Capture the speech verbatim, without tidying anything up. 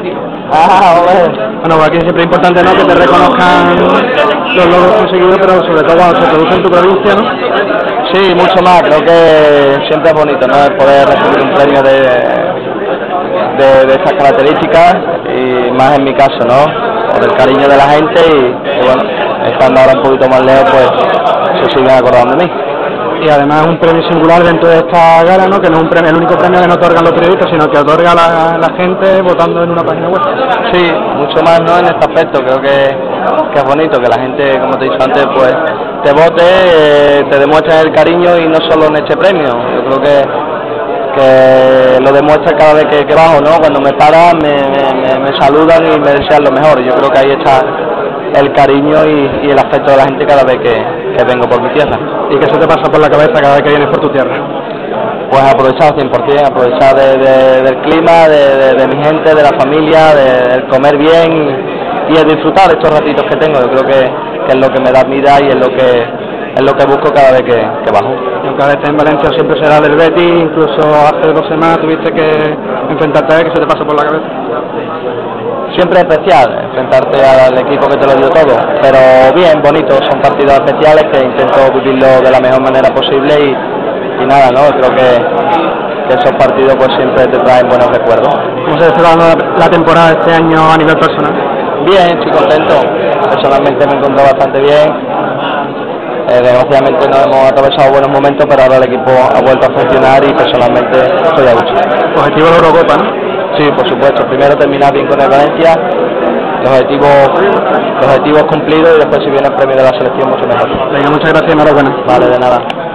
Ah, bueno. Bueno, pues aquí siempre es importante, ¿no?, que te reconozcan los logros conseguidos, pero sobre todo cuando se produce en tu provincia, ¿no? Sí, mucho más. Creo que siempre es bonito, ¿no?, el poder recibir un premio de, de, de estas características, y más en mi caso, ¿no?, por el cariño de la gente y, y bueno, estando ahora un poquito más lejos, pues se siguen acordando de mí. Y además es un premio singular dentro de esta gala, ¿no?, que no es un premio, el único premio que no otorgan los periodistas, sino que otorga la, la gente votando en una página web. Sí, mucho más, ¿no?, en este aspecto. Creo que, que es bonito que la gente, como te he dicho antes, pues te vote, eh, te demuestre el cariño, y no solo en este premio. Yo creo que, que lo demuestra cada vez que, que bajo, ¿no? Cuando me paran, me, me, me saludan y me desean lo mejor. Yo creo que ahí está el cariño y, y el afecto de la gente cada vez que, que vengo por mi tierra. ¿Y qué se te pasa por la cabeza cada vez que vienes por tu tierra? Pues aprovechar cien por cien, aprovechar de, de, del clima, de, de, de mi gente, de la familia, de, del comer bien y el disfrutar estos ratitos que tengo. Yo creo que, que es lo que me da vida y es lo que es lo que busco cada vez que, que bajo. Y aunque ahora estés en Valencia, siempre será del Betis. Incluso hace dos semanas tuviste que enfrentarte a él. ¿Qué se te pasa por la cabeza? Siempre es especial enfrentarte al equipo que te lo dio todo, pero bien, bonito. Son partidos especiales que intento vivirlo de la mejor manera posible y, y nada, ¿no? Creo que, que esos partidos pues siempre te traen buenos recuerdos. ¿Cómo se está dando la temporada este año a nivel personal? Bien, estoy contento. Personalmente me encuentro bastante bien. Eh, desgraciadamente no hemos atravesado buenos momentos, pero ahora el equipo ha vuelto a funcionar y personalmente estoy a gusto. Objetivo de la Eurocopa, ¿no? Sí, por supuesto. Primero terminar bien con el Valencia, los objetivos, los objetivos cumplidos, y después si viene el premio de la selección mucho mejor. Venga, muchas gracias, enhorabuena. Vale, de nada.